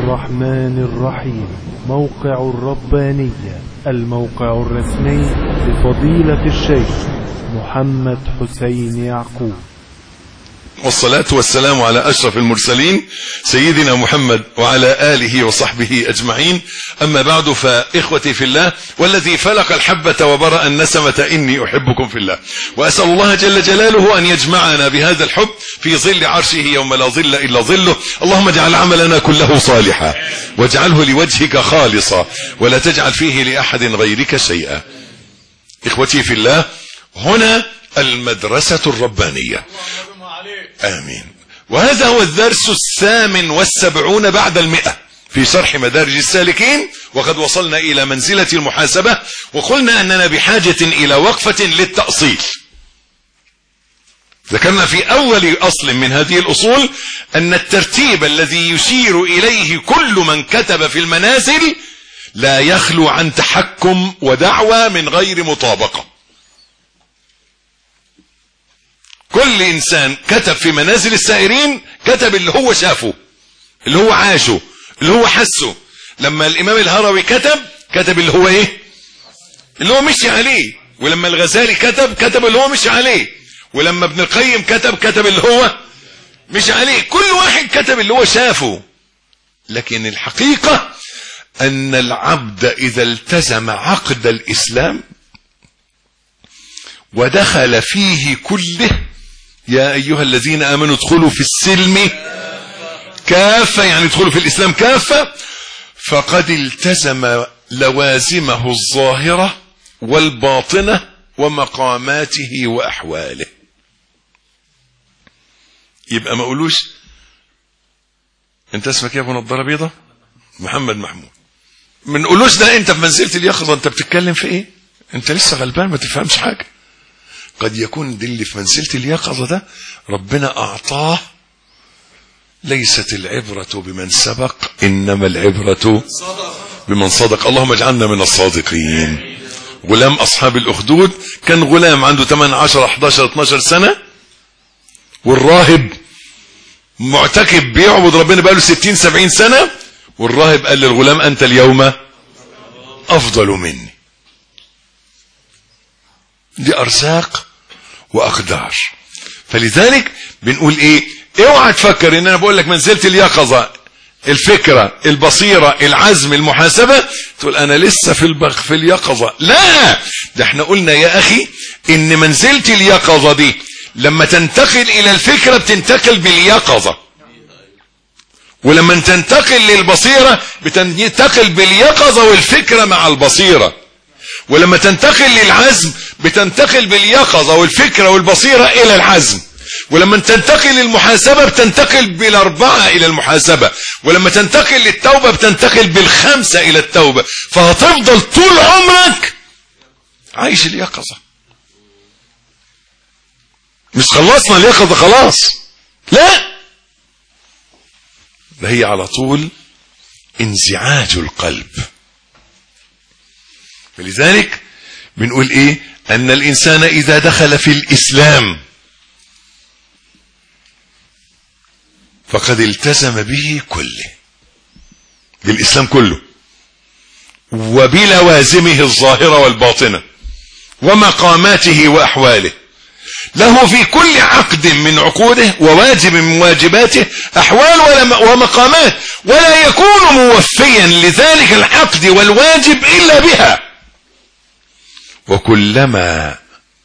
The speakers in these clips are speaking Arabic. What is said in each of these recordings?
الرحمن الرحيم. موقع الربانية، الموقع الرسمي لفضيلة الشيخ محمد حسين يعقوب. والصلاة والسلام على أشرف المرسلين سيدنا محمد وعلى آله وصحبه أجمعين. أما بعد، فإخوتي في الله والذي فلق الحبة وبرأ النسمة إني أحبكم في الله، وأسأل الله جل جلاله أن يجمعنا بهذا الحب في ظل عرشه يوم لا ظل إلا ظله. اللهم اجعل عملنا كله صالحا واجعله لوجهك خالصا ولا تجعل فيه لأحد غيرك شيئا. إخوتي في الله، هنا المدرسة الربانية. آمين. وهذا هو الدرس 78 بعد 100 في شرح مدارج السالكين، وقد وصلنا إلى منزلة المحاسبة، وقلنا أننا بحاجة إلى وقفة للتأصيل. ذكرنا في أول أصل من هذه الأصول أن الترتيب الذي يشير إليه كل من كتب في المنازل لا يخلو عن تحكم ودعوى من غير مطابقة. كل إنسان كتب في منازل السائرين كتب اللي هو شافه، اللي هو عاشه، اللي هو حسه. لما الإمام الهروي كتب اللي هو إيه؟ اللي هو مشي عليه. ولما الغزالي كتب اللي هو مشي عليه. ولما ابن القيم كتب اللي هو مشي عليه. كل واحد كتب اللي هو شافه. لكن الحقيقة أن العبد إذا التزم عقد الإسلام ودخل فيه كله، يا أيها الذين آمنوا ادخلوا في السلم كافة، يعني ادخلوا في الإسلام كافة، فقد التزم لوازمه الظاهرة والباطنة ومقاماته وأحواله. يبقى ما قولوش انت اسمك ايه ابو نضاره بيضة؟ محمد محمود. ما نقولوش ده انت في منزلة اليقظة، انت بتتكلم في ايه؟ انت لسه غلبان ما تفهمش حاجة. قد يكون دي اللي في منزلة اليقظة ده ربنا أعطاه. ليست العبرة بمن سبق، إنما العبرة بمن صدق. اللهم اجعلنا من الصادقين. غلام أصحاب الأخدود كان غلام عنده 8 10 11 12 سنة، والراهب معتكف بيعبد ربنا بقاله 60 70 سنة، والراهب قال للغلام أنت اليوم أفضل مني. دي أرزاق وأقدار. فلذلك بنقول إيه؟ اوعى تفكر إن أنا بقول لك منزلة اليقظة، الفكرة، البصيرة، العزم، المحاسبة، تقول أنا لسه في اليقظة. لا، ده احنا قلنا يا أخي إن منزلة اليقظة دي لما تنتقل إلى الفكرة بتنتقل باليقظة، ولما تنتقل للبصيرة بتنتقل باليقظة والفكرة مع البصيرة، ولما تنتقل للعزم بتنتقل باليقظة والفكرة والبصيرة إلى العزم، ولما تنتقل للمحاسبة بتنتقل بالأربعة إلى المحاسبة، ولما تنتقل للتوبة بتنتقل بالخمسة إلى التوبة. فهتفضل طول عمرك عايش اليقظة. مش خلصنا اليقظة خلاص، لا، ده هي على طول انزعاج القلب. فلذلك بنقول ايه؟ ان الانسان اذا دخل في الاسلام فقد التزم به كله، بالاسلام كله، وبلوازمه الظاهرة والباطنة ومقاماته واحواله. له في كل عقد من عقوده وواجب من واجباته احوال ومقامات، ولا يكون موفيا لذلك العقد والواجب الا بها. وكلما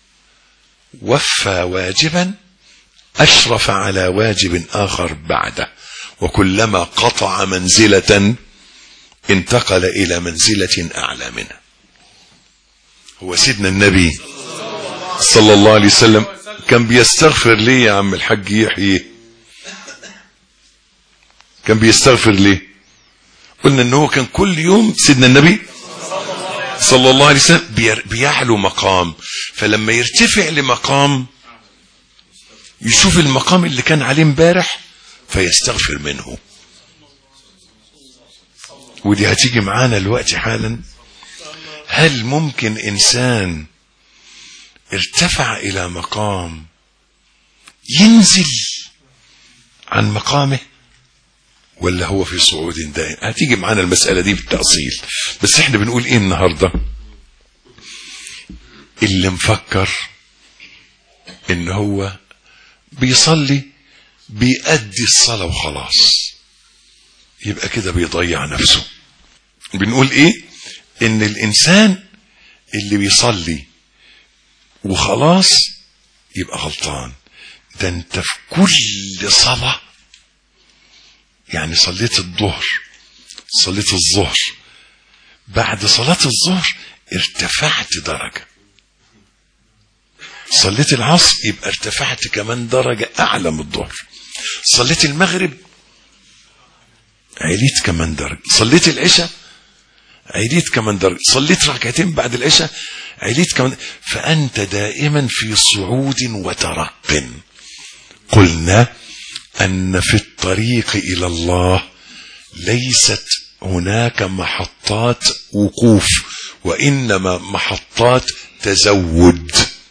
وفى واجبا أشرف على واجب آخر بعده، وكلما قطع منزلة انتقل إلى منزلة أعلى منها. هو سيدنا النبي صلى الله عليه وسلم كان بيستغفر ليه يا عم الحاج يحيى؟ كان بيستغفر ليه؟ قلنا انه كان كل يوم سيدنا النبي صلى الله عليه وسلم بيعلو مقام، فلما يرتفع لمقام يشوف المقام اللي كان عليه امبارح فيستغفر منه. ودي هتيجي معانا الوقت حالا. هل ممكن انسان ارتفع الى مقام ينزل عن مقامه ولا هو في صعود دائم؟ هتيجي معانا المسألة دي بالتأصيل، بس احنا بنقول ايه النهاردة؟ اللي مفكر ان هو بيصلي بيأدي الصلاة وخلاص، يبقى كده بيضيع نفسه. بنقول ايه؟ ان الانسان اللي بيصلي وخلاص يبقى غلطان. ده انت في كل صلاة، يعني صليت الظهر، صليت الظهر، بعد صلاة الظهر ارتفعت درجة، صليت العصر يبقى ارتفعت كمان درجة اعلى من الظهر، صليت المغرب عليت كمان درجة، صليت العشاء عليت كمان درجة، صليت ركعتين بعد العشاء عليت كمان. فأنت دائما في صعود وترق. قلنا أن في الطريق إلى الله ليست هناك محطات وقوف، وإنما محطات تزود.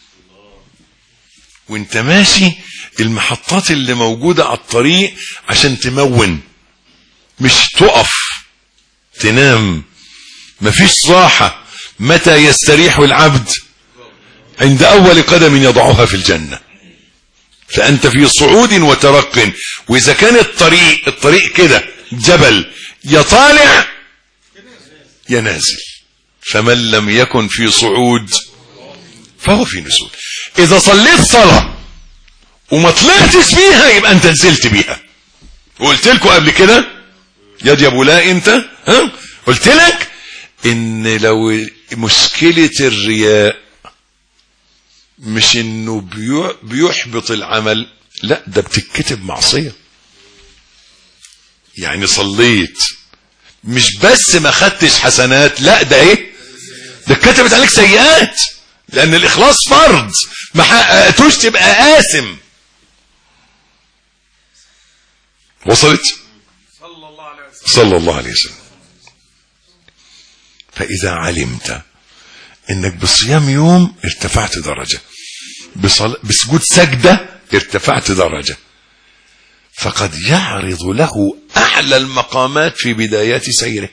وانت ماشي المحطات اللي موجودة على الطريق عشان تمون، مش تقف تنام. مفيش راحة. متى يستريح العبد؟ عند أول قدم يضعها في الجنة. فأنت في صعود وترق. وإذا كان الطريق كده جبل، يا طالع يا نازل. فمن لم يكن في صعود فهو في نزول. إذا صليت صلاة وما طلعتش فيها يبقى أنت نزلت بيها. وقلت لكم قبل كده يا دي ابو لا انت قلت لك ان لو مشكلة الرياء مش انه بيحبط العمل، لا ده بتتكتب معصية. يعني صليت مش بس ما خدتش حسنات، لا ده ايه، ده كتبت عليك سيئات، لان الاخلاص فرض، ما حققتوش تبقى آثم. وصلت؟ صلى الله عليه وسلم. فإذا علمت انك بصيام يوم ارتفعت درجة، بسجود سجدة ارتفعت درجة، فقد يعرض له أعلى المقامات في بدايات سيره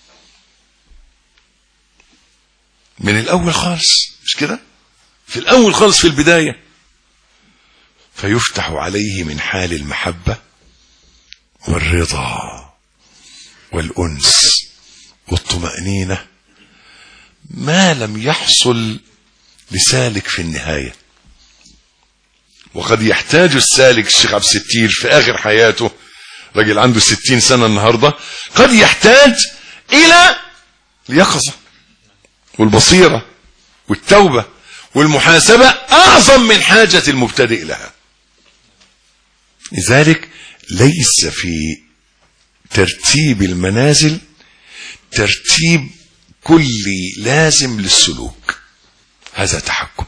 من الأول خالص، مش كده؟ في الأول خالص في البداية، فيفتح عليه من حال المحبة والرضا والأنس والطمأنينة ما لم يحصل لسالك في النهاية. وقد يحتاج السالك، الشيخ عبد الستير في آخر حياته، راجل عنده 60 سنة النهاردة، قد يحتاج إلى اليقظة والبصيرة والتوبة والمحاسبة أعظم من حاجة المبتدئ لها. لذلك ليس في ترتيب المنازل ترتيب كلي لازم للسلوك، هذا تحكم،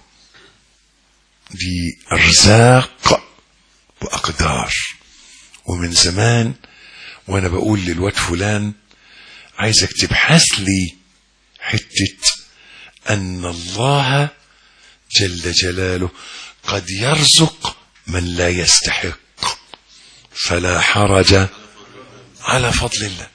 دي أرزاق وأقدار. ومن زمان وأنا بقول للواد فلان عايزك تبحث لي حتة أن الله جل جلاله قد يرزق من لا يستحق، فلا حرج على فضل الله.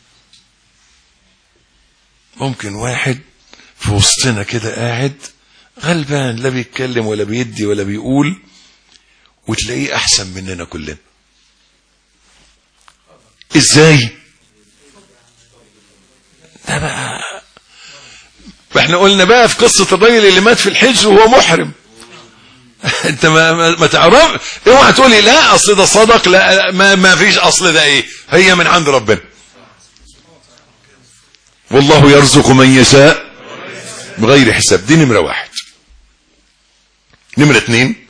ممكن واحد في وسطنا كده قاعد غلبان، لا بيتكلم ولا بيدي ولا بيقول، وتلاقيه احسن مننا كلنا. ازاي؟ ده بقى احنا قلنا بقى في قصة الراجل اللي مات في الحج وهو محرم. انت ما تعرف، اوعى تقولي لا اصل ده صدق، لا ما فيش، اصل ده ايه، هي من عند ربنا. والله يرزق من يشاء بغير حساب. دي نمرة واحد. نمرة اتنين،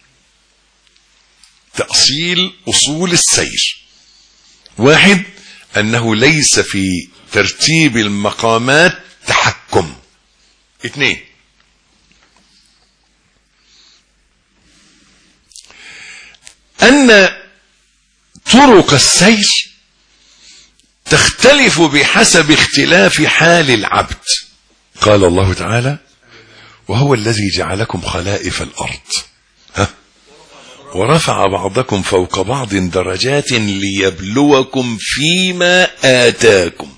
تأصيل أصول السير. واحد، أنه ليس في ترتيب المقامات تحكم. اثنين، أن طرق السير تختلف بحسب اختلاف حال العبد. قال الله تعالى: وهو الذي جعلكم خلائف الأرض ورفع بعضكم فوق بعض درجات ليبلوكم فيما آتاكم.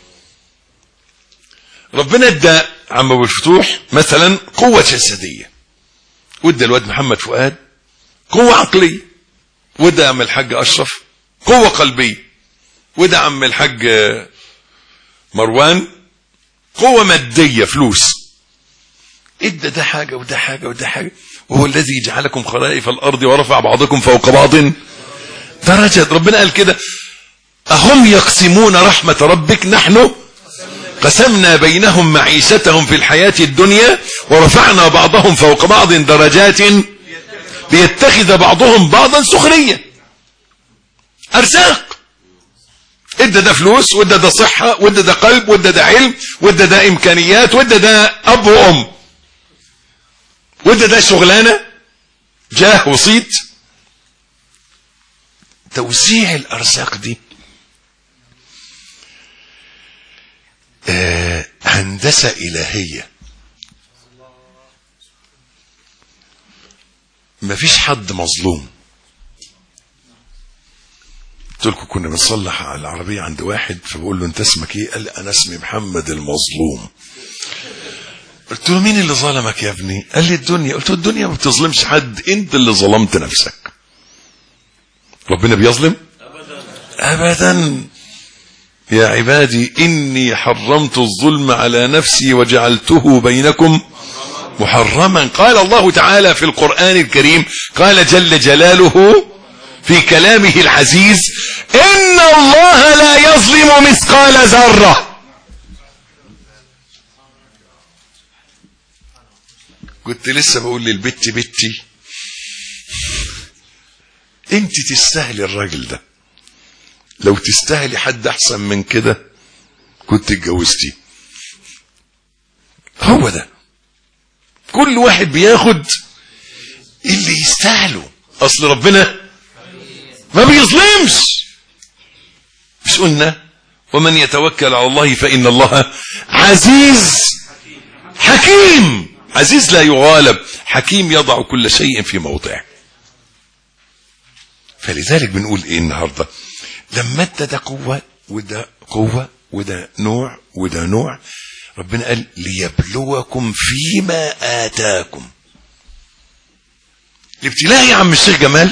ربنا ادى عم ابو الفتوح مثلا قوة جسدية، وادى الواد محمد فؤاد قوة عقلية، وادى عم الحاج اشرف قوة قلبية، وادى عم الحاج مروان قوة مادية فلوس. ادى ده حاجة وده حاجة وده حاجة. وهو الذي جعلكم خلائف الارض ورفع بعضكم فوق بعض درجات. ربنا قال كده: اهم يقسمون رحمة ربك نحن قسمنا بينهم معيشتهم في الحياة الدنيا ورفعنا بعضهم فوق بعض درجات ليتخذ بعضهم بعضا سخريا. ارزاق. ادى ده فلوس، وادى ده صحة، وادى ده قلب، وادى ده علم، وادى ده امكانيات، وادى ده اب وام، وادى ده شغلانة جاه وصيت. توزيع الارزاق دي هندسة إلهية. مفيش حد مظلوم. قلت لكم كنا بنصلح على العربية عند واحد، فبقول له: انت اسمك ايه؟ قال لي: انا اسمي محمد المظلوم. قلت له: مين اللي ظلمك يا ابني؟ قال لي: الدنيا. قلت له: الدنيا ما بتظلمش حد، انت اللي ظلمت نفسك. ربنا بيظلم؟ ابدا. يا عبادي إني حرمت الظلم على نفسي وجعلته بينكم محرما. قال الله تعالى في القرآن الكريم، قال جل جلاله في كلامه العزيز: إن الله لا يظلم مثقال ذرة. كنت لسه بقول للبت بتي: انت تستاهلي الراجل ده، لو تستاهلي حد احسن من كده كنت اتجوزتي. هو ده. كل واحد بياخد اللي يستاهله. اصل ربنا ما بيظلمش. مش قلنا: ومن يتوكل على الله فإن الله عزيز حكيم. عزيز لا يغالب، حكيم يضع كل شيء في موضعه. فلذلك بنقول ايه النهارده؟ لما ادى ده قوة وده قوة وده نوع وده نوع، ربنا قال: ليبلوكم فيما آتاكم. الابتلاء يا عم الشيخ جمال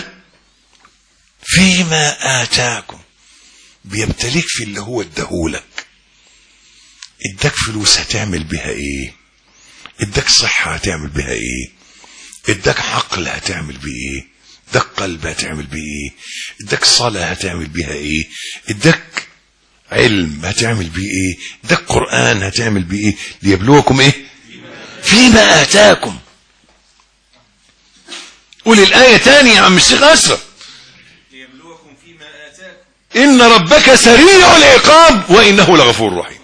فيما آتاكم، بيبتليك في اللي هو اداهولك. اداك فلوس هتعمل بها ايه؟ اداك صحة هتعمل بها ايه؟ اداك عقل هتعمل بيه ايه؟ اداك قلب هتعمل بيه ايه؟ اداك صلاة هتعمل بيها ايه؟ اداك علم هتعمل بيه ايه؟ اداك قرآن هتعمل بيه ايه؟ ليبلوكم ايه؟ فيما آتاكم. قول الآية تاني يا عم الشيخ أشرف: ليبلوكم فيما آتاكم إن ربك سريع العقاب وإنه لغفور رحيم.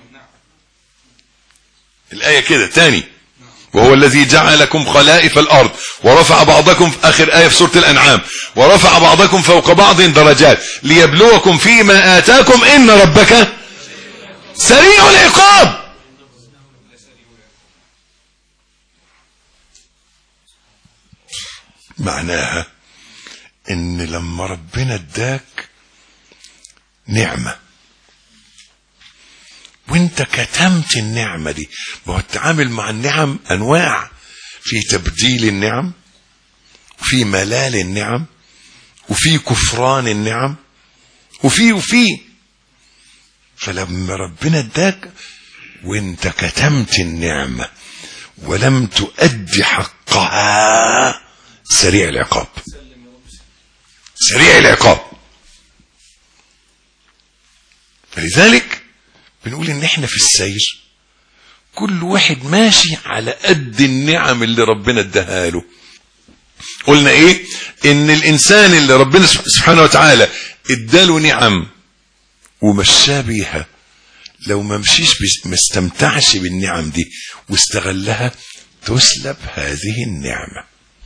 الآية كده تاني: وهو الذي جعلكم خلائف الأرض ورفع بعضكم، في آخر آية في سورة الأنعام، ورفع بعضكم فوق بعض درجات ليبلوكم فيما آتاكم إن ربك سريع العقاب. معناها إن لما ربنا اداك نعمة وانت كتمت النعمة دي، ما هو التعامل مع النعم انواع، في تبديل النعم، وفي ملال النعم، وفي كفران النعم، وفي فلما ربنا اداك وانت كتمت النعمة ولم تؤدي حقها، سريع العقاب. سريع العقاب. فلذلك بنقول ان احنا في السير كل واحد ماشي على قد النعم اللي ربنا اداها له. قلنا ايه؟ ان الانسان اللي ربنا سبحانه وتعالى اداله نعم ومشى بيها، لو ما مشيش ما استمتعش بالنعم دي واستغلها، تسلب هذه النعمة.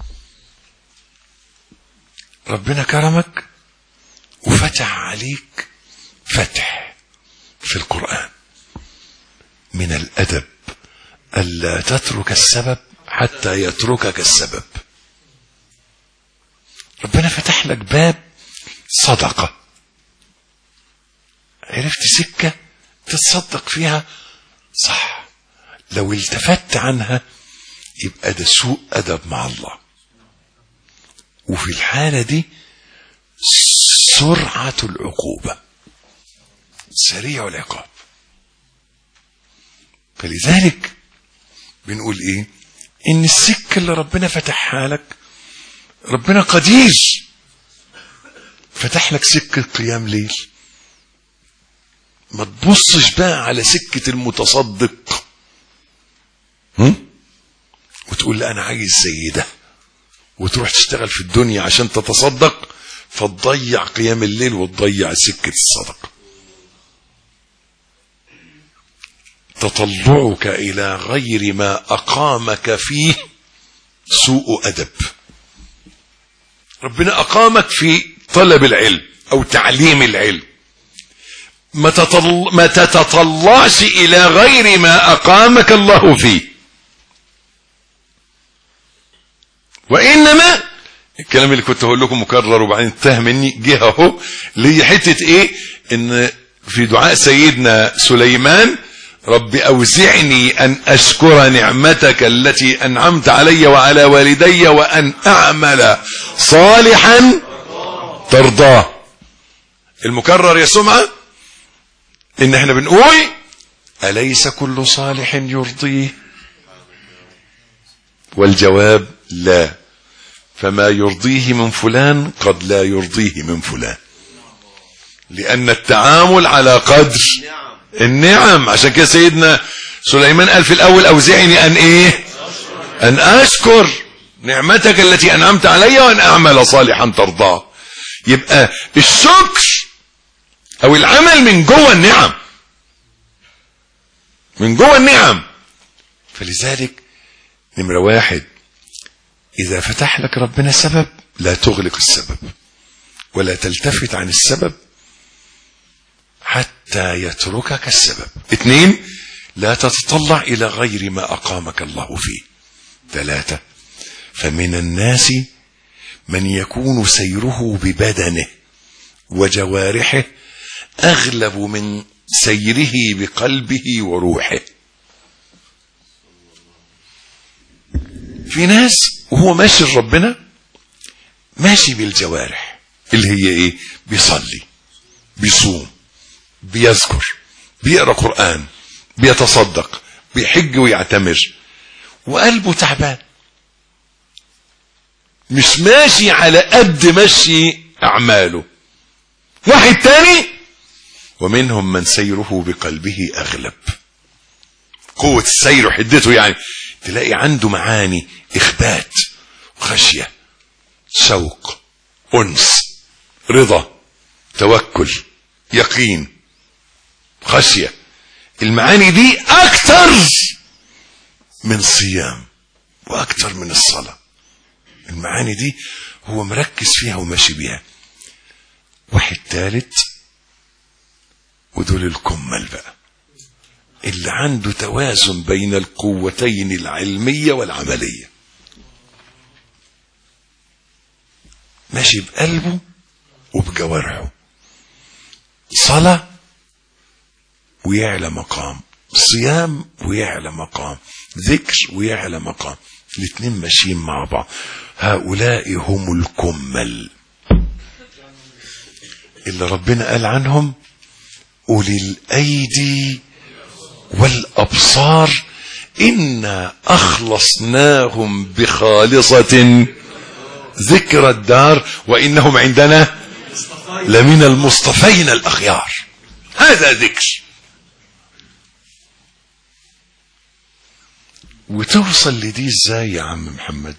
ربنا كرمك وفتح عليك فتح في القرآن. من الأدب ألا تترك السبب حتى يتركك السبب. ربنا ربنا فتح لك باب صدقة، عرفت سكة تتصدق فيها صح، لو التفت عنها يبقى ده سوء أدب مع الله. وفي الحالة دي سرعة العقوبة، سريع العقاب. فلذلك بنقول ايه؟ ان السكة اللي ربنا فتحها لك، ربنا قدير فتح لك سكة قيام ليل. ما تبصش بقى على سكة المتصدق وتقول لا انا عايز زي ده، وتروح تشتغل في الدنيا عشان تتصدق، فتضيع قيام الليل وتضيع سكة الصدقة. تطلعك إلى غير ما أقامك فيه سوء أدب. ربنا أقامك في طلب العلم أو تعليم العلم، ما تتطلعش إلى غير ما أقامك الله فيه. وإنما الكلام اللي كنت هقول لكم مكرر وبعدين انتهى مني، جه اهو ليه حتة ايه؟ ان في دعاء سيدنا سليمان: رب أوزعني أن أشكر نعمتك التي أنعمت علي وعلى والدي وأن أعمل صالحا ترضاه. المكرر يا سمعة إن احنا بنقول أليس كل صالح يرضيه؟ والجواب لا، فما يرضيه من فلان قد لا يرضيه من فلان، لأن التعامل على قدر النعم. عشان كده سيدنا سليمان قال في الأول: أوزعني أن إيه؟ أن أشكر نعمتك التي أنعمت علي وأن أعمل صالحا ترضاه. يبقى الشكر أو العمل من جوه النعم، من جوه النعم. فلذلك نمرة واحد، إذا فتح لك ربنا سبب لا تغلق السبب ولا تلتفت عن السبب حتى يتركك السبب. 2، لا تتطلع إلى غير ما أقامك الله فيه. 3، فمن الناس من يكون سيره ببدنه وجوارحه أغلب من سيره بقلبه وروحه. في ناس وهو ماشي لربنا ماشي بالجوارح اللي هي ايه؟ بيصلي، بيصوم، بيذكر، بيقرأ قرآن، بيتصدق، بيحج ويعتمر، وقلبه تعبان، مش ماشي على قد مشي أعماله. واحد تاني: ومنهم من سيره بقلبه أغلب. قوة السير وحدته، يعني تلاقي عنده معاني إخبات، خشية، شوق، أنس، رضا، توكل، يقين، خشية. المعاني دي أكتر من صيام وأكتر من الصلاة. المعاني دي هو مركز فيها وماشي بيها. واحد ثالث، ودول الكمل بقى، اللي عنده توازن بين القوتين العلمية والعملية، ماشي بقلبه وبجوارحه، صلاة ويعلى مقام، صيام ويعلى مقام، ذكر ويعلى مقام، الاثنين ماشيين مع بعض. هؤلاء هم الكمل اللي ربنا قال عنهم: أولي الأيدي والأبصار إنا أخلصناهم بخالصة ذكر الدار وإنهم عندنا لمن المصطفين الأخيار. هذا ذكر. وتوصل لدي ازاي يا عم محمد؟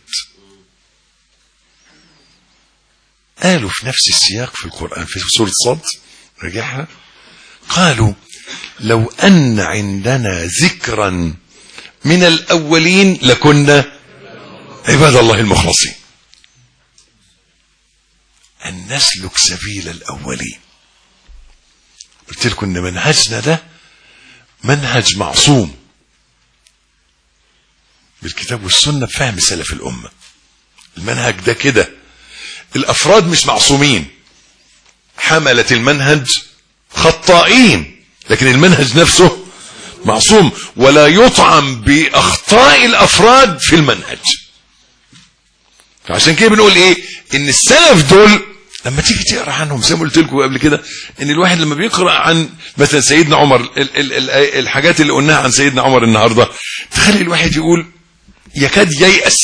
قالوا في نفس السياق في القرآن في سورة صاد، رجعها، قالوا: لو أن عندنا ذكرا من الأولين لكنا عباد الله المخلصين. أن نسلك سبيل الأولين. قلت لكم أن منهجنا ده منهج معصوم بالكتاب والسنة بفهم سلف الأمة. المنهج ده كده، الافراد مش معصومين، حملة المنهج خطائين، لكن المنهج نفسه معصوم، ولا يطعم باخطاء الافراد في المنهج. فعشان كده بنقول ايه؟ ان السلف دول لما تيجي تقرا عنهم زي ما قلت لكم قبل كده، ان الواحد لما بيقرا عن مثلا سيدنا عمر، الحاجات اللي قلناها عن سيدنا عمر النهارده تخلي الواحد يقول يكاد ييأس.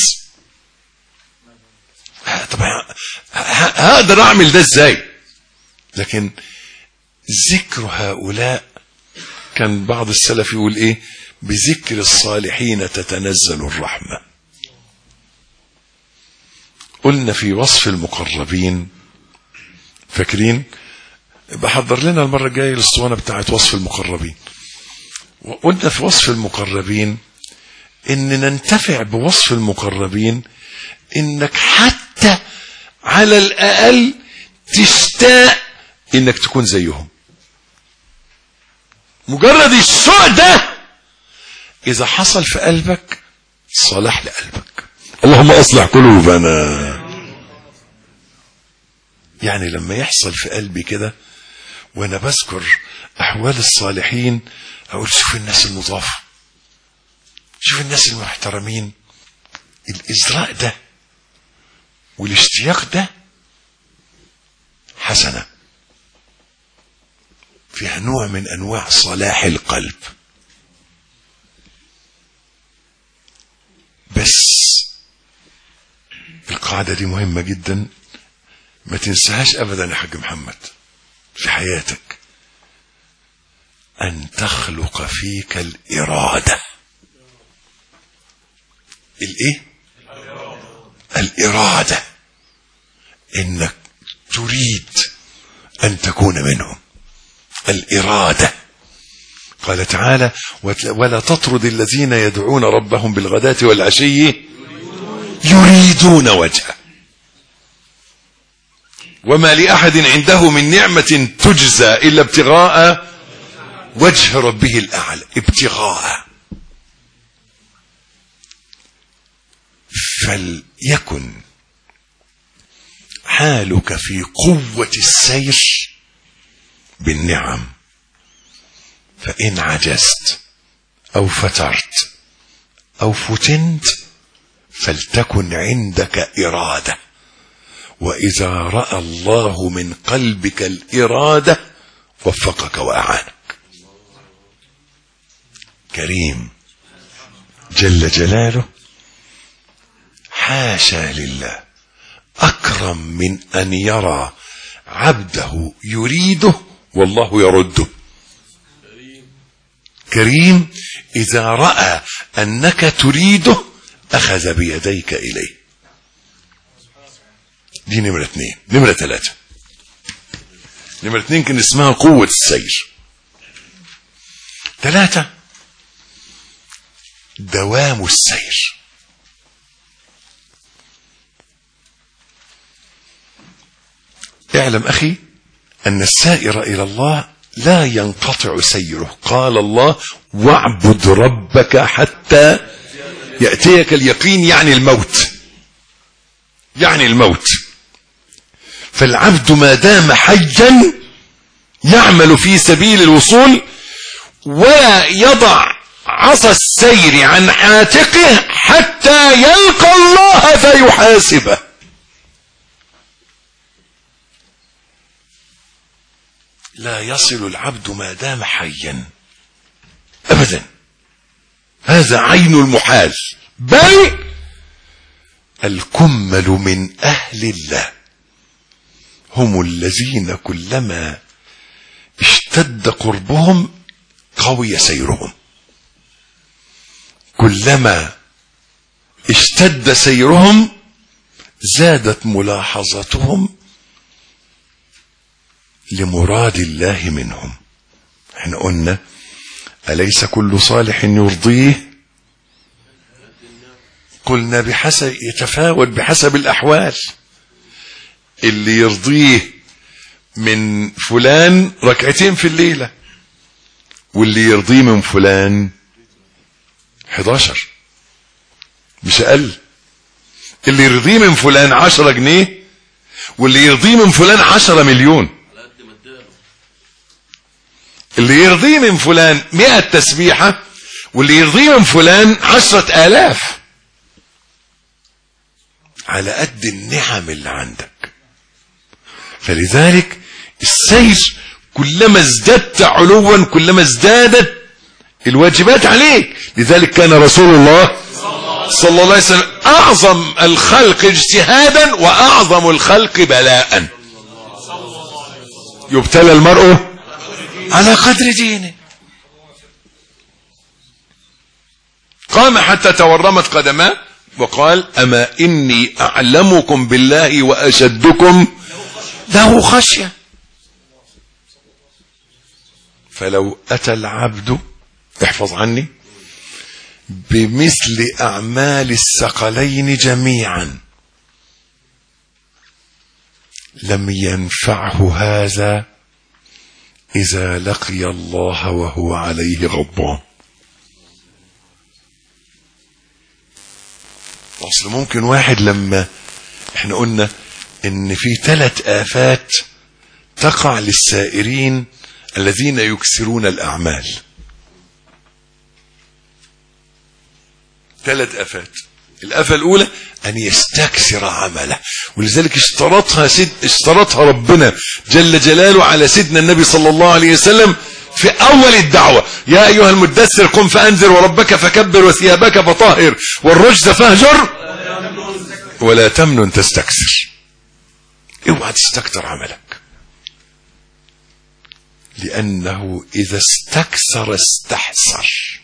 طب هقدر اعمل ده ازاي؟ لكن ذكر هؤلاء، كان بعض السلف يقول ايه؟ بذكر الصالحين تتنزل الرحمة. قلنا في وصف المقربين، فاكرين؟ بحضر لنا المرة الجاية الاسطوانة بتاعت وصف المقربين. وقلنا في وصف المقربين ان ننتفع بوصف المقربين، انك حتى على الاقل تشتاق انك تكون زيهم. مجرد الشوق ده اذا حصل في قلبك صلاح لقلبك. اللهم اصلح قلوبنا. يعني لما يحصل في قلبي كده وانا بذكر احوال الصالحين، اقول شوف الناس النظاف، شوف الناس المحترمين. الازراء ده والاشتياق ده حسنة، فيها نوع من انواع صلاح القلب. بس القاعدة دي مهمة جدا، ما تنساهاش ابدا يا حاج محمد في حياتك، ان تخلق فيك الارادة. الايه؟ الارادة، انك تريد ان تكون منهم. الارادة. قال تعالى ولا تطرد الذين يدعون ربهم بالغداة والعشي يريدون وجهه وما لأحد عنده من نعمة تجزى إلا ابتغاء وجه ربه الأعلى. ابتغاء. فليكن حالك في قوة السير بالنعم، فإن عجزت أو فترت أو فتنت فلتكن عندك إرادة، وإذا رأى الله من قلبك الإرادة وفقك وأعانك. كريم جل جلاله حاشا لله أكرم من أن يرى عبده يريده والله يرده. كريم إذا رأى أنك تريده أخذ بيديك إليه. دي نمرة 2. نمرة 3. نمرة 2 كان اسمها قوة السير. 3 دوام السير. اعلم أخي أن السائر إلى الله لا ينقطع سيره. قال الله واعبد ربك حتى يأتيك اليقين، يعني الموت. يعني الموت. فالعبد ما دام حيا يعمل في سبيل الوصول ولا يضع عصا السير عن عاتقه حتى يلقى الله فيحاسبه. لا يصل العبد ما دام حيا أبدا، هذا عين المحال. بل الكمل من أهل الله هم الذين كلما اشتد قربهم قوي سيرهم، كلما اشتد سيرهم زادت ملاحظتهم لمراد الله منهم. احنا قلنا أليس كل صالح يرضيه؟ قلنا بحسب، يتفاوت بحسب الأحوال. اللي يرضيه من فلان 2 ركعتين في الليلة، واللي يرضيه من فلان 11 مش أقل. اللي يرضيه من فلان 10 جنيه، واللي يرضيه من فلان 10 مليون، اللي يرضيه من فلان 100 تسبيحة، واللي يرضيه من فلان 10,000، على قد النعم اللي عندك. فلذلك السير كلما ازددت علوا كلما ازدادت الواجبات عليك. لذلك كان رسول الله صلى الله عليه وسلم اعظم الخلق اجتهادا واعظم الخلق بلاء. يبتلى المرء على قدر دينه. قام حتى تورمت قدماه وقال: أما إني أعلمكم بالله وأشدكم له خشية. فلو أتى العبد، احفظ عني، بمثل أعمال الثقلين جميعا لم ينفعه هذا إذا لقي الله وهو عليه غضبان. أصل ممكن واحد، لما احنا قلنا ان في 3 آفات تقع للسائرين الذين يكسرون الأعمال. 3 آفات. الآفة الأولى أن يستكثر عمله، ولذلك اشترطها ربنا جل جلاله على سيدنا النبي صلى الله عليه وسلم في أول الدعوة: يا أيها المدثر قم فأنذر وربك فكبر وثيابك فطهر والرجز فاهجر ولا تمنن تستكثر. اوعى تستكثر عملك، لأنه إذا استكثر استحسر.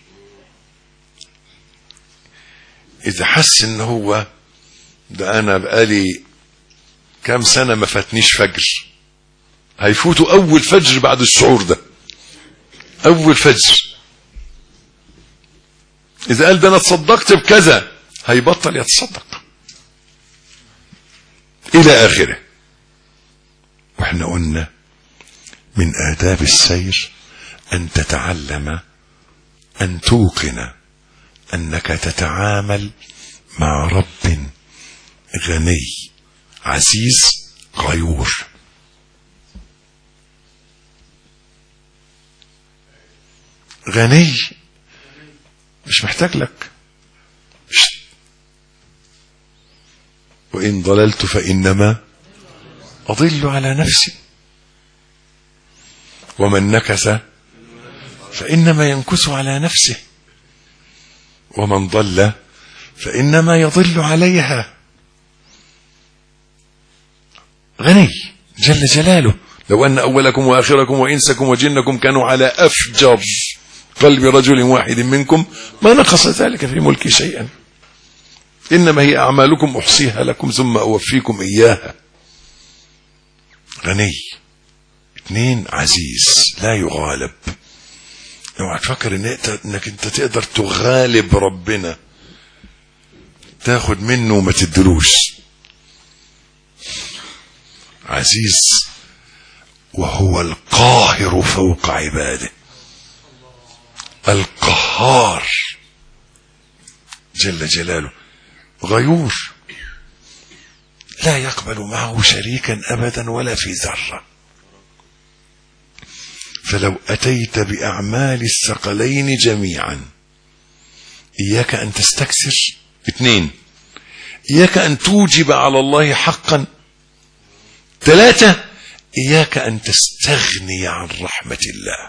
إذا حس إن هو ده أنا بقالي كام سنة ما فاتنيش فجر، هيفوتوا أول فجر بعد الشعور ده، أول فجر. إذا قال ده أنا تصدقت بكذا، هيبطل يتصدق إلى آخره. وإحنا قلنا من آداب السير أن تتعلم أن توقن أنك تتعامل مع رب غني عزيز غيور. غني مش محتاج لك. وإن ضللت فإنما أضل على نفسي، ومن نكث فإنما ينكث على نفسه، ومن ضل فإنما يضل عليها. غني جل جلاله. لو أن أولكم وآخركم وإنسكم وجنكم كانوا على أفجر قلب رجل واحد منكم ما نقص ذلك في ملكي شيئا، إنما هي أعمالكم أحصيها لكم ثم أوفيكم إياها. غني. 2 عزيز لا يغالب. اوعى تفكر انك انت تقدر تغالب ربنا، تاخد منه وما تدلوش. عزيز وهو القاهر فوق عباده، القهار جل جلاله. غيور لا يقبل معه شريكا أبدا ولا في ذرة. فلو أتيت بأعمال الثقلين جميعا، إياك أن تستكثر. 2 إياك أن توجب على الله حقا. 3 إياك أن تستغني عن رحمة الله.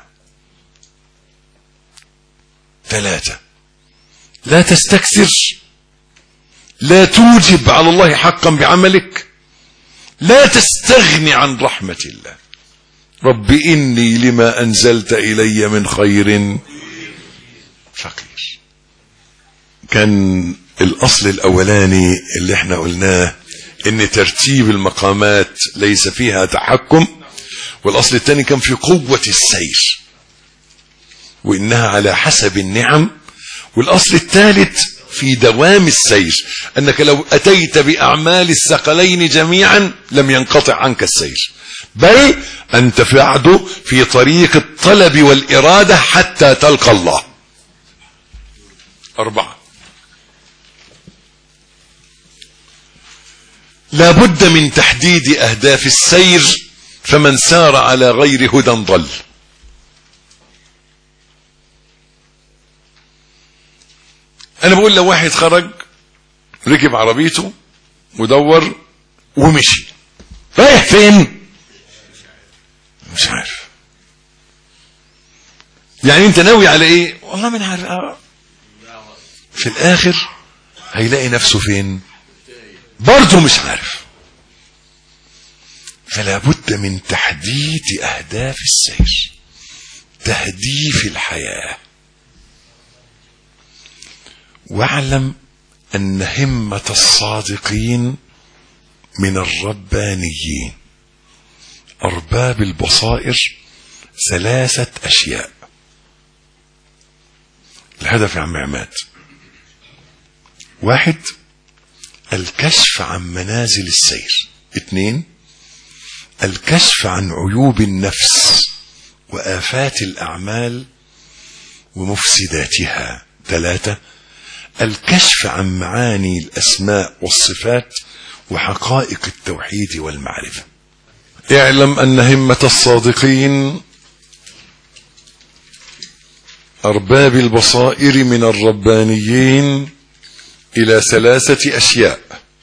3 لا تستكثر، لا توجب على الله حقا بعملك، لا تستغني عن رحمة الله. رب إني لما أنزلت إلي من خير فقير. كان الأصل الأولاني اللي احنا قلناه إن ترتيب المقامات ليس فيها تحكم، والأصل الثاني كان في قوة السير وإنها على حسب النعم، والأصل الثالث في دوام السير أنك لو أتيت بأعمال الثقلين جميعا لم ينقطع عنك السير، بل أنت تعد في طريق الطلب والإرادة حتى تلقى الله. 4 لابد من تحديد أهداف السير، فمن سار على غير هدى ضل. أنا بقول لو واحد خرج ركب عربيته ودور ومشي، رايح فين؟ مش عارف. يعني انت ناوي على ايه؟ والله من عارف. في الاخر هيلاقي نفسه فين؟ برضه مش عارف. فلا بد من تحديد اهداف السير، تهديف الحياة. واعلم ان همة الصادقين من الربانيين ارباب البصائر 3 اشياء. الهدف يا عم عماد: 1 الكشف عن منازل السير. 2 الكشف عن عيوب النفس وآفات الأعمال ومفسداتها. 3 الكشف عن معاني الأسماء والصفات وحقائق التوحيد والمعرفة. اعلم أن همة الصادقين أرباب البصائر من الربانيين إلى 3 أشياء.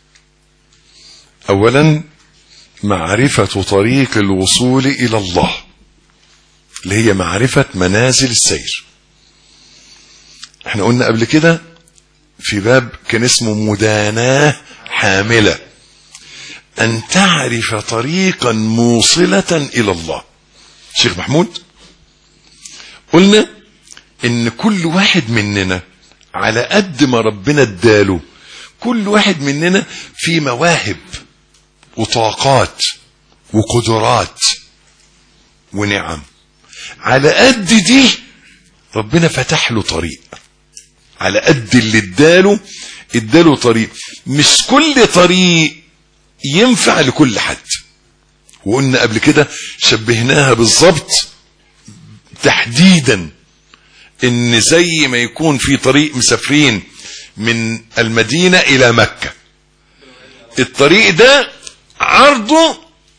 أولا معرفة طريق الوصول إلى الله، اللي هي معرفة منازل السير. احنا قلنا قبل كده في باب كان اسمه مداناة حاملة، أن تعرف طريقا موصلة إلى الله. شيخ محمود قلنا إن كل واحد مننا على قد ما ربنا اداله، كل واحد مننا في مواهب وطاقات وقدرات ونعم، على قد دي ربنا فتح له طريق، على قد اللي اداله طريق. مش كل طريق ينفع لكل حد. وقلنا قبل كده شبهناها بالظبط تحديدا ان زي ما يكون في طريق مسافرين من المدينة الى مكة، الطريق ده عرضه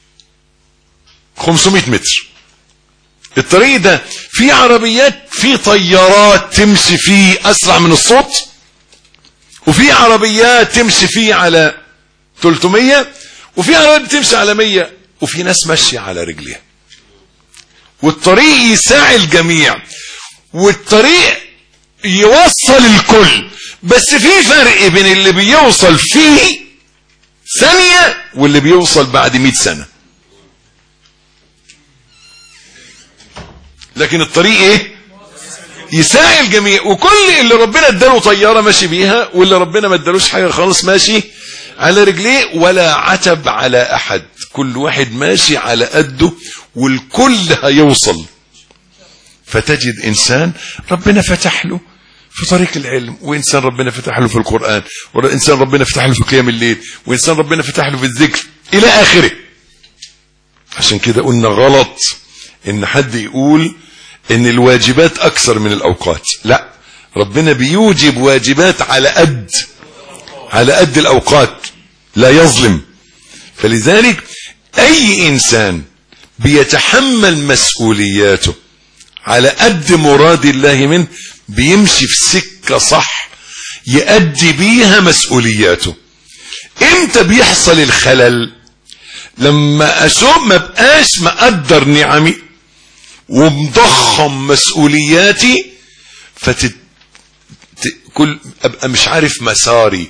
500 متر. الطريق ده في عربيات، في طيارات تمشي فيه اسرع من الصوت، وفي عربيات تمشي فيه على 300، وفي عربيات تمشي على 100، وفي ناس ماشية على رجليها. والطريق يساعي الجميع، والطريق يوصل الكل. بس في فرق بين اللي بيوصل فيه ثانية واللي بيوصل بعد 100 سنة. لكن الطريق ايه؟ يساعي الجميع. وكل اللي ربنا اداله طيارة ماشي بيها، واللي ربنا ما ادالوش حاجة خالص ماشي على رجليه، ولا عتب على احد. كل واحد ماشي على قده، والكل هيوصل. فتجد انسان ربنا فتح له في طريق العلم، وانسان ربنا فتح له في القرآن، وانسان ربنا فتح له في قيام الليل، وانسان ربنا فتح له في الذكر الى اخره. عشان كده قلنا غلط ان حد يقول ان الواجبات اكثر من الاوقات. لا، ربنا بيوجب واجبات على قد الاوقات، لا يظلم. فلذلك اي انسان بيتحمل مسؤولياته على قد مراد الله منه بيمشي في سكة صح يؤدي بيها مسؤولياته. امتى بيحصل الخلل؟ لما ما بقاش مقدر نعمي ومضخم مسؤولياتي، كل ابقى مش عارف مساري،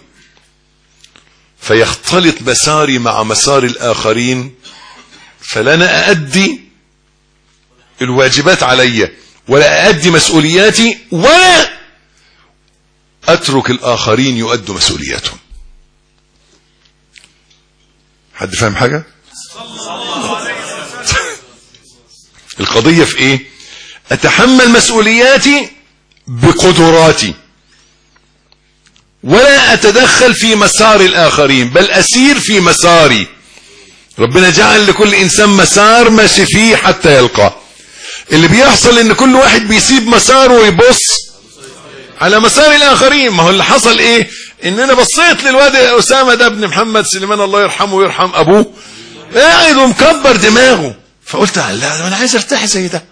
فيختلط مساري مع مسار الاخرين، فلا انا اؤدي الواجبات علي، ولا أؤدي مسؤولياتي، ولا أترك الآخرين يؤدوا مسؤولياتهم. حد فاهم حاجة؟ القضية في إيه؟ أتحمل مسؤولياتي بقدراتي، ولا أتدخل في مسار الآخرين، بل أسير في مساري. ربنا جعل لكل إنسان مسار ماشي فيه حتى يلقاه. اللي بيحصل ان كل واحد بيسيب مساره ويبص على مسار الاخرين. ما هو اللي حصل ايه؟ ان انا بصيت للواد اسامه ده ابن محمد سليمان الله يرحمه ويرحم ابوه قاعد ومكبر دماغه، فقلت لا انا عايز ارتاح زي ده،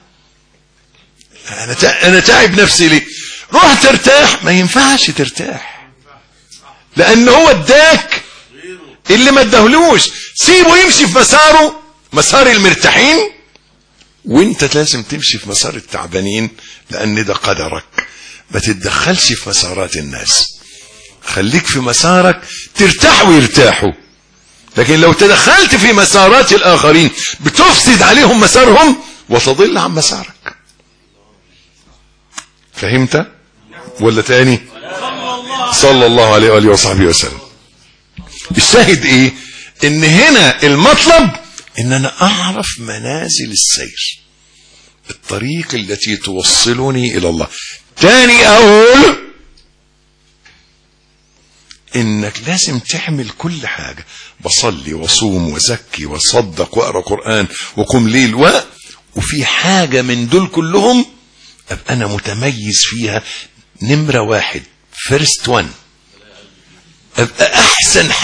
انا تعب نفسي ليه؟ روح ترتاح. ما ينفعش ترتاح، لان هو اداك اللي ما اداهلوش. سيبه يمشي في مساره، مسار المرتاحين، وانت لازم تمشي في مسار التعبانين، لان ده قدرك. ما تتدخلش في مسارات الناس، خليك في مسارك ترتاح ويرتاحوا. لكن لو تدخلت في مسارات الاخرين بتفسد عليهم مسارهم وتضل عن مسارك. فهمت ولا تاني؟ صلى الله عليه وآله وصحبه وسلم. الشاهد ايه؟ ان هنا المطلب ان انا اعرف منازل السير، الطريق التي توصلني الى الله. تاني اقول انك لازم تعمل كل حاجة، بصلي وصوم وزكي وصدق واقرأ قرآن وقم ليل وفي حاجة من دول كلهم ابقى انا متميز فيها. نمرة واحد، first one، ابقى احسن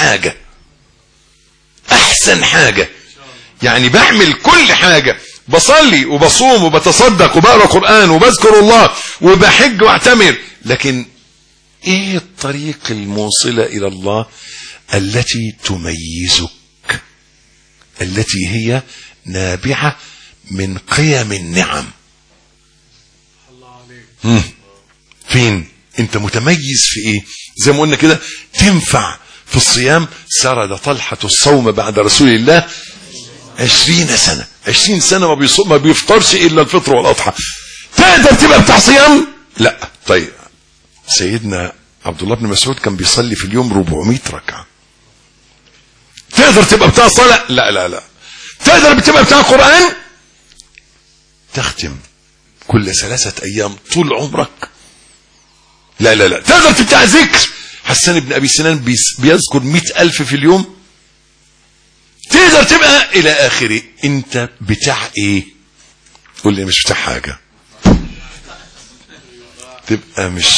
حاجة. يعني بعمل كل حاجة، بصلي وبصوم وبتصدق وبقرأ قرآن وبذكر الله وبحج واعتمر، لكن ايه الطريق الموصلة الى الله التي تميزك، التي هي نابعة من قيم النعم؟ فين انت متميز في ايه؟ زي ما قلنا كده، تنفع في الصيام. سرد طلحة الصوم بعد رسول الله 20 سنة. 20 سنة ما بيفطرش الا الفطر والاضحى. تقدر تبقى بتاع صيام؟ لا. طيب سيدنا عبد الله بن مسعود كان بيصلي في اليوم 400 ركعة. تقدر تبقى بتاع صلاة؟ لا. تقدر تبقى بتاع قرآن؟ تختم كل 3 أيام طول عمرك؟ لا. تقدر تبقى بتاع ذكر؟ حسان بن أبي سنان بيذكر 100,000 في اليوم. تقدر تبقى إلى آخره. أنت بتاع إيه؟ قول لي مش بتاع حاجة، تبقى مش.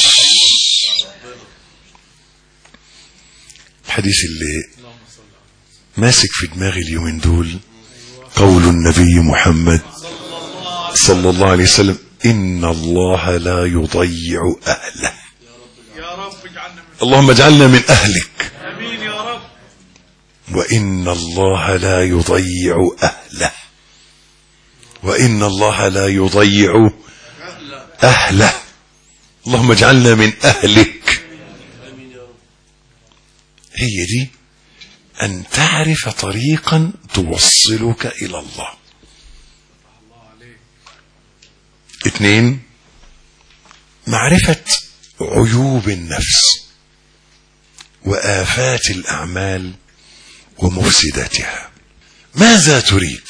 الحديث اللي ماسك في دماغي اليومين دول قول النبي محمد صلى الله عليه وسلم: إن الله لا يضيع أهله. اللهم اجعلنا من أهلك. آمين يا رب. وإن الله لا يضيع أهله، وإن الله لا يضيع أهله. اللهم اجعلنا من أهلك. هي دي أن تعرف طريقا توصلك إلى الله. 2، معرفة عيوب النفس وآفات الأعمال ومفسداتها. ماذا تريد؟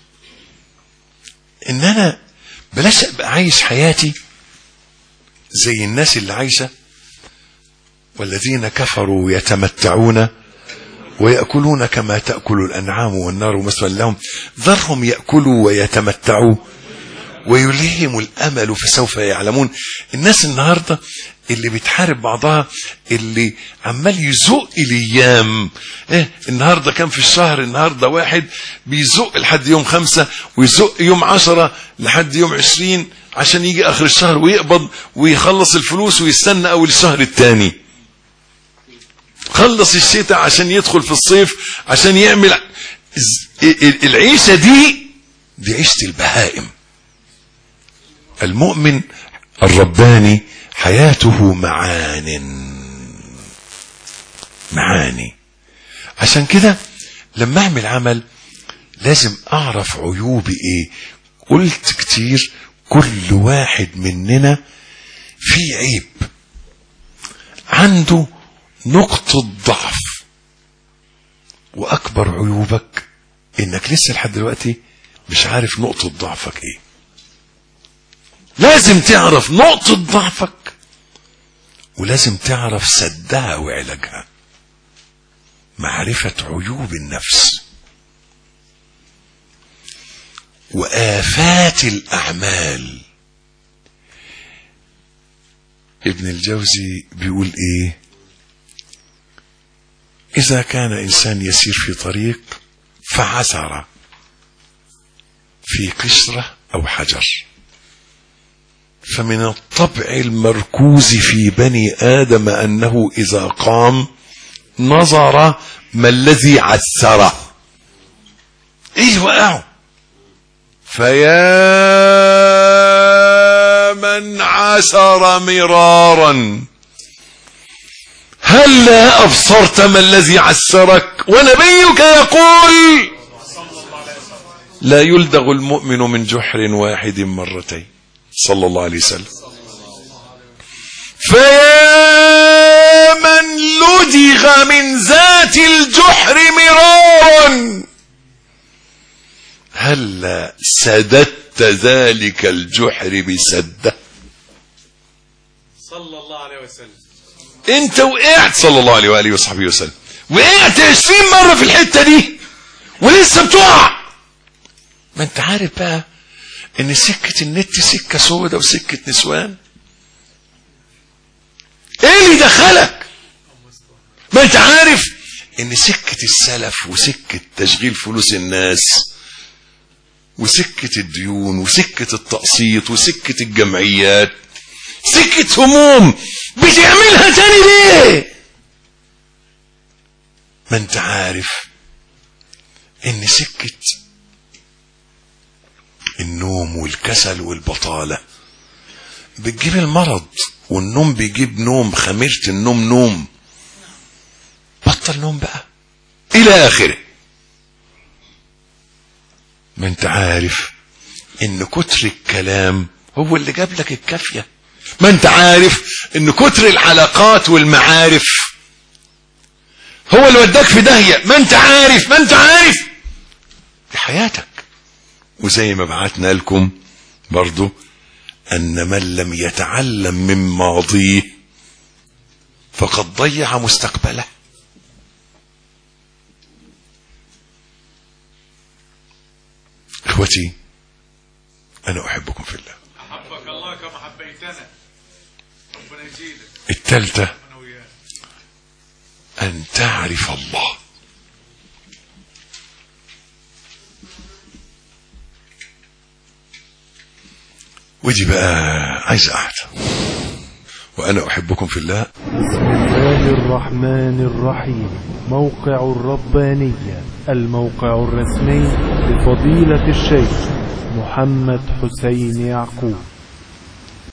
إن أنا بلاش أبقى عايش حياتي زي الناس اللي عايشة والذين كفروا يتمتعون ويأكلون كما تأكل الأنعام والنار مثلا لهم، ذرهم يأكلوا ويتمتعوا ويلههم الأمل فسوف يعلمون. الناس النهاردة اللي بتحارب بعضها، اللي عمال يزق الأيام، النهاردة كان في الشهر، النهاردة 1 بيزق لحد يوم 5 ويزق يوم 10 لحد يوم 20 عشان يجي آخر الشهر ويقبض ويخلص الفلوس ويستنى أول الشهر الثاني. خلص الشتاء عشان يدخل في الصيف عشان يعمل. العيشة دي عيشة البهائم. المؤمن الرباني حياته معاني. عشان كده لما اعمل عمل لازم اعرف عيوبي ايه. قلت كتير كل واحد مننا في عيب، عنده نقطة ضعف، واكبر عيوبك انك لسه لحد دلوقتي مش عارف نقطة ضعفك ايه. لازم تعرف نقطة ضعفك ولازم تعرف سدها وعلاجها. معرفة عيوب النفس وآفات الأعمال. ابن الجوزي بيقول ايه؟ اذا كان انسان يسير في طريق فعثر في قشرة او حجر، فمن الطبع المركوز في بني آدم أنه إذا قام نظر ما الذي عثره، إيه وقعه. فيا من عثر مرارا هلا أبصرت ما الذي عثرك؟ ونبيك يقول لا يلدغ المؤمن من جحر واحد مرتين صلى الله عليه وسلم. فيا من لدغ من ذات الجحر مرارا هلا سددت ذلك الجحر بسده صلى الله عليه وسلم. انت وقعت صلى الله عليه وآله وصحبه وسلم، وقعت 20 مرة في الحتة دي ولسه بتقع. ما انت عارف بقى ان سكة النت سكة سودة وسكة نسوان. ايه اللي دخلك؟ ما انت عارف ان سكة السلف وسكة تشغيل فلوس الناس وسكة الديون وسكة التقسيط وسكة الجمعيات سكة هموم بتعملها تاني ليه؟ ما انت عارف ان سكة النوم والكسل والبطالة بتجيب المرض، والنوم بيجيب نوم، خميرة النوم نوم. بطل نوم بقى الى اخره. ما انت عارف ان كتر الكلام هو اللي جاب لك الكافية. ما انت عارف ان كتر الحلقات والمعارف هو اللي وداك في داهية. ما انت عارف دي حياتك. وزي ما بعتنا لكم برضو ان من لم يتعلم من ماضيه فقد ضيع مستقبله. اخوتي انا احبكم في الله. احبك الله كما حبيتنا. ربنا يزيدك. الثالثة ان تعرف الله. ودي بقى عايز قعدة. وانا احبكم في الله. بسم الله الرحمن الرحيم. موقع الربانية، الموقع الرسمي لفضيلة الشيخ محمد حسين يعقوب.